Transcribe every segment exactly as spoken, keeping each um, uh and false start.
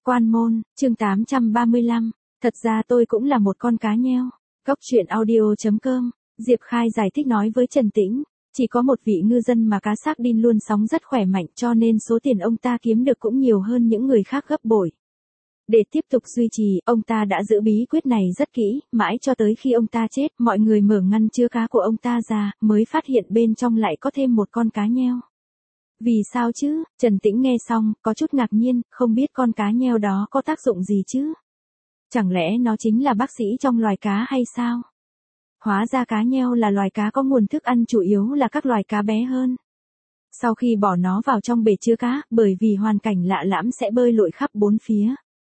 Quan môn, chương tám trăm ba mươi lăm, thật ra tôi cũng là một con cá nheo. Góc truyện audio chấm com, Diệp Khai giải thích nói với Trần Tĩnh, chỉ có một vị ngư dân mà cá sardine luôn sóng rất khỏe mạnh cho nên số tiền ông ta kiếm được cũng nhiều hơn những người khác gấp bội. Để tiếp tục duy trì, ông ta đã giữ bí quyết này rất kỹ, mãi cho tới khi ông ta chết, mọi người mở ngăn chứa cá của ông ta ra, mới phát hiện bên trong lại có thêm một con cá nheo. Vì sao chứ? Trần Tĩnh nghe xong, có chút ngạc nhiên, không biết con cá nheo đó có tác dụng gì chứ? Chẳng lẽ nó chính là bác sĩ trong loài cá hay sao? Hóa ra cá nheo là loài cá có nguồn thức ăn chủ yếu là các loài cá bé hơn. Sau khi bỏ nó vào trong bể chứa cá, bởi vì hoàn cảnh lạ lẫm sẽ bơi lội khắp bốn phía.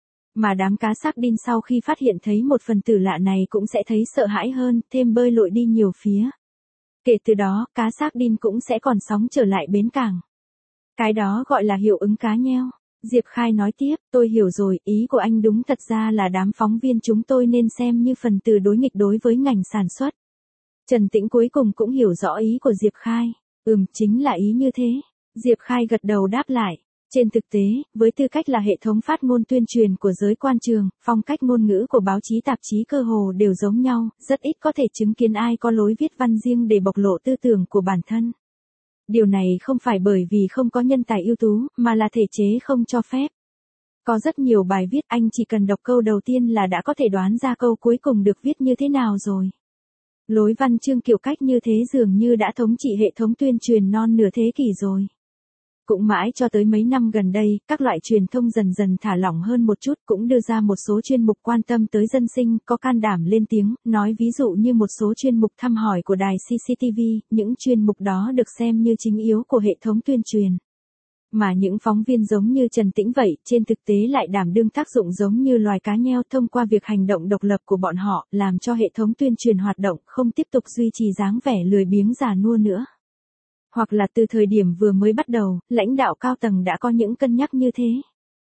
Mà đám cá sardine sau khi phát hiện thấy một phần tử lạ này cũng sẽ thấy sợ hãi hơn, thêm bơi lội đi nhiều phía. Kể từ đó, cá sardine cũng sẽ còn sóng trở lại bến cảng. Cái đó gọi là hiệu ứng cá nheo. Diệp Khai nói tiếp, tôi hiểu rồi, ý của anh đúng, thật ra là đám phóng viên chúng tôi nên xem như phần tử đối nghịch đối với ngành sản xuất. Trần Tĩnh cuối cùng cũng hiểu rõ ý của Diệp Khai. Ừm, chính là ý như thế. Diệp Khai gật đầu đáp lại. Trên thực tế, với tư cách là hệ thống phát ngôn tuyên truyền của giới quan trường, phong cách ngôn ngữ của báo chí tạp chí cơ hồ đều giống nhau, rất ít có thể chứng kiến ai có lối viết văn riêng để bộc lộ tư tưởng của bản thân. Điều này không phải bởi vì không có nhân tài ưu tú, mà là thể chế không cho phép. Có rất nhiều bài viết anh chỉ cần đọc câu đầu tiên là đã có thể đoán ra câu cuối cùng được viết như thế nào rồi. Lối văn chương kiểu cách như thế dường như đã thống trị hệ thống tuyên truyền non nửa thế kỷ rồi. Cũng mãi cho tới mấy năm gần đây, các loại truyền thông dần dần thả lỏng hơn một chút, cũng đưa ra một số chuyên mục quan tâm tới dân sinh, có can đảm lên tiếng, nói ví dụ như một số chuyên mục thăm hỏi của đài xê xê tê vê, những chuyên mục đó được xem như chính yếu của hệ thống tuyên truyền. Mà những phóng viên giống như Trần Tĩnh vậy, trên thực tế lại đảm đương tác dụng giống như loài cá nheo thông qua việc hành động độc lập của bọn họ, làm cho hệ thống tuyên truyền hoạt động, không tiếp tục duy trì dáng vẻ lười biếng già nua nữa. Hoặc là từ thời điểm vừa mới bắt đầu, lãnh đạo cao tầng đã có những cân nhắc như thế.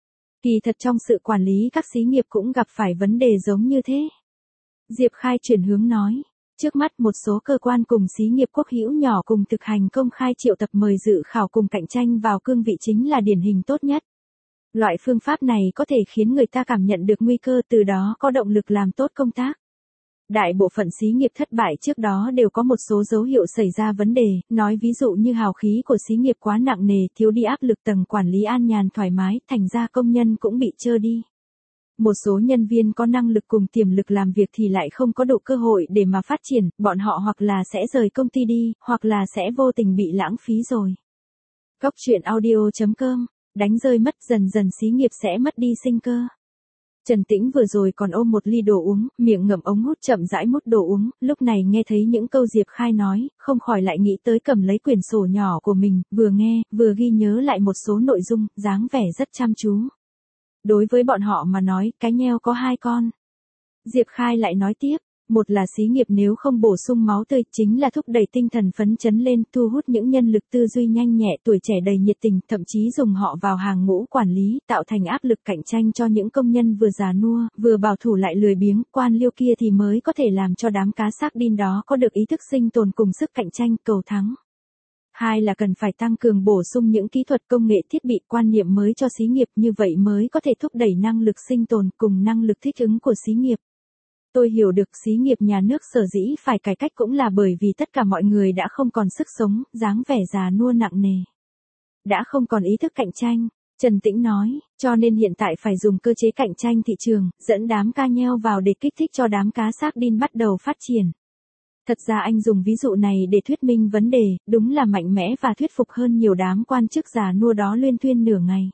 Kỳ thật trong sự quản lý các xí nghiệp cũng gặp phải vấn đề giống như thế. Diệp Khai chuyển hướng nói, trước mắt một số cơ quan cùng xí nghiệp quốc hữu nhỏ cùng thực hành công khai triệu tập mời dự khảo cùng cạnh tranh vào cương vị chính là điển hình tốt nhất. Loại phương pháp này có thể khiến người ta cảm nhận được nguy cơ, từ đó có động lực làm tốt công tác. Đại bộ phận xí nghiệp thất bại trước đó đều có một số dấu hiệu xảy ra vấn đề, nói ví dụ như hào khí của xí nghiệp quá nặng nề, thiếu đi áp lực tầng quản lý an nhàn thoải mái, thành ra công nhân cũng bị trơ đi. Một số nhân viên có năng lực cùng tiềm lực làm việc thì lại không có đủ cơ hội để mà phát triển, bọn họ hoặc là sẽ rời công ty đi, hoặc là sẽ vô tình bị lãng phí rồi. Góc truyện audio chấm com, đánh rơi mất dần dần xí nghiệp sẽ mất đi sinh cơ. Trần Tĩnh vừa rồi còn ôm một ly đồ uống, miệng ngậm ống hút chậm rãi mút đồ uống, lúc này nghe thấy những câu Diệp Khai nói, không khỏi lại nghĩ tới cầm lấy quyển sổ nhỏ của mình, vừa nghe, vừa ghi nhớ lại một số nội dung, dáng vẻ rất chăm chú. Đối với bọn họ mà nói, cá nheo có hai con. Diệp Khai lại nói tiếp, một là xí nghiệp nếu không bổ sung máu tươi, chính là thúc đẩy tinh thần phấn chấn lên, thu hút những nhân lực tư duy nhanh nhẹ, tuổi trẻ đầy nhiệt tình, thậm chí dùng họ vào hàng ngũ quản lý, tạo thành áp lực cạnh tranh cho những công nhân vừa già nua, vừa bảo thủ lại lười biếng, quan liêu kia thì mới có thể làm cho đám cá sardine đó có được ý thức sinh tồn cùng sức cạnh tranh, cầu thắng. Hai là cần phải tăng cường bổ sung những kỹ thuật công nghệ thiết bị quan niệm mới cho xí nghiệp, như vậy mới có thể thúc đẩy năng lực sinh tồn cùng năng lực thích ứng của xí nghiệp. Tôi hiểu được xí nghiệp nhà nước sở dĩ phải cải cách cũng là bởi vì tất cả mọi người đã không còn sức sống, dáng vẻ già nua nặng nề. Đã không còn ý thức cạnh tranh, Trần Tĩnh nói, cho nên hiện tại phải dùng cơ chế cạnh tranh thị trường, dẫn đám cá nheo vào để kích thích cho đám cá sardine bắt đầu phát triển. Thật ra anh dùng ví dụ này để thuyết minh vấn đề, đúng là mạnh mẽ và thuyết phục hơn nhiều đám quan chức già nua đó luyên thuyên nửa ngày.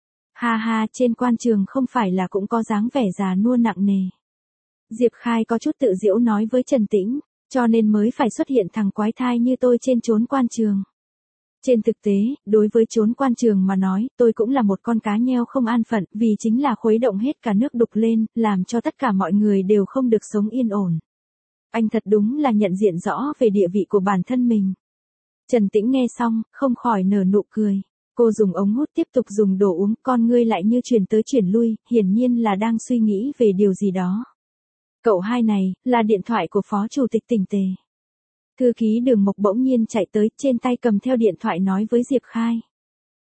Ha ha, trên quan trường không phải là cũng có dáng vẻ già nua nặng nề. Diệp Khai có chút tự giễu nói với Trần Tĩnh, cho nên mới phải xuất hiện thằng quái thai như tôi trên chốn quan trường. Trên thực tế, đối với chốn quan trường mà nói, tôi cũng là một con cá nheo không an phận, vì chính là khuấy động hết cả nước đục lên, làm cho tất cả mọi người đều không được sống yên ổn. Anh thật đúng là nhận diện rõ về địa vị của bản thân mình. Trần Tĩnh nghe xong, không khỏi nở nụ cười. Cô dùng ống hút tiếp tục dùng đồ uống, con ngươi lại như chuyển tới chuyển lui, hiển nhiên là đang suy nghĩ về điều gì đó. Cậu hai này, là điện thoại của Phó Chủ tịch Tỉnh Tề. Thư ký Đường Mộc bỗng nhiên chạy tới, trên tay cầm theo điện thoại nói với Diệp Khai.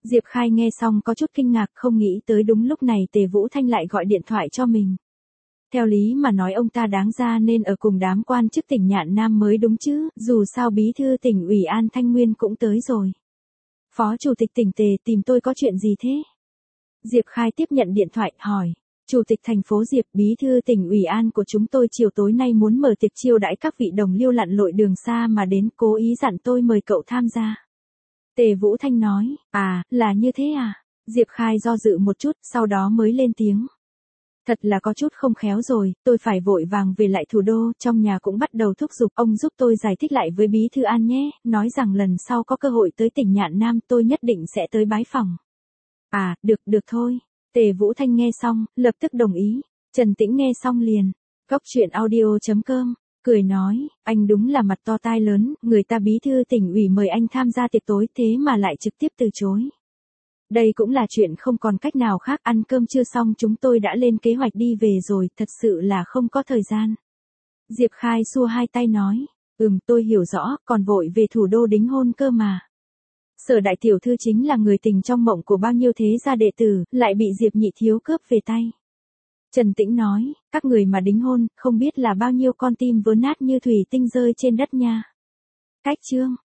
Diệp Khai nghe xong có chút kinh ngạc, không nghĩ tới đúng lúc này Tề Vũ Thanh lại gọi điện thoại cho mình. Theo lý mà nói ông ta đáng ra nên ở cùng đám quan chức tỉnh Nhạn Nam mới đúng chứ, dù sao bí thư tỉnh ủy An Thanh Nguyên cũng tới rồi. Phó chủ tịch tỉnh Tề tìm tôi có chuyện gì thế? Diệp Khai tiếp nhận điện thoại, hỏi. Chủ tịch thành phố Diệp, bí thư tỉnh ủy An của chúng tôi chiều tối nay muốn mở tiệc chiêu đãi các vị đồng liêu lặn lội đường xa mà đến, cố ý dặn tôi mời cậu tham gia. Tề Vũ Thanh nói, à, là như thế à? Diệp Khai do dự một chút, sau đó mới lên tiếng. Thật là có chút không khéo rồi, tôi phải vội vàng về lại thủ đô, trong nhà cũng bắt đầu thúc giục, ông giúp tôi giải thích lại với bí thư An nhé, nói rằng lần sau có cơ hội tới tỉnh Nhạn Nam tôi nhất định sẽ tới bái phỏng. À, được, được thôi. Tề Vũ Thanh nghe xong, lập tức đồng ý. Trần Tĩnh nghe xong liền. Góc chuyện audio chấm com, cười nói, anh đúng là mặt to tai lớn, người ta bí thư tỉnh ủy mời anh tham gia tiệc tối thế mà lại trực tiếp từ chối. Đây cũng là chuyện không còn cách nào khác, ăn cơm chưa xong chúng tôi đã lên kế hoạch đi về rồi, thật sự là không có thời gian. Diệp Khai xua hai tay nói, ừm tôi hiểu rõ, còn vội về thủ đô đính hôn cơ mà. Sở đại tiểu thư chính là người tình trong mộng của bao nhiêu thế gia đệ tử, lại bị Diệp Nhị Thiếu cướp về tay. Trần Tĩnh nói, các người mà đính hôn, không biết là bao nhiêu con tim vỡ nát như thủy tinh rơi trên đất nha. Cách chương.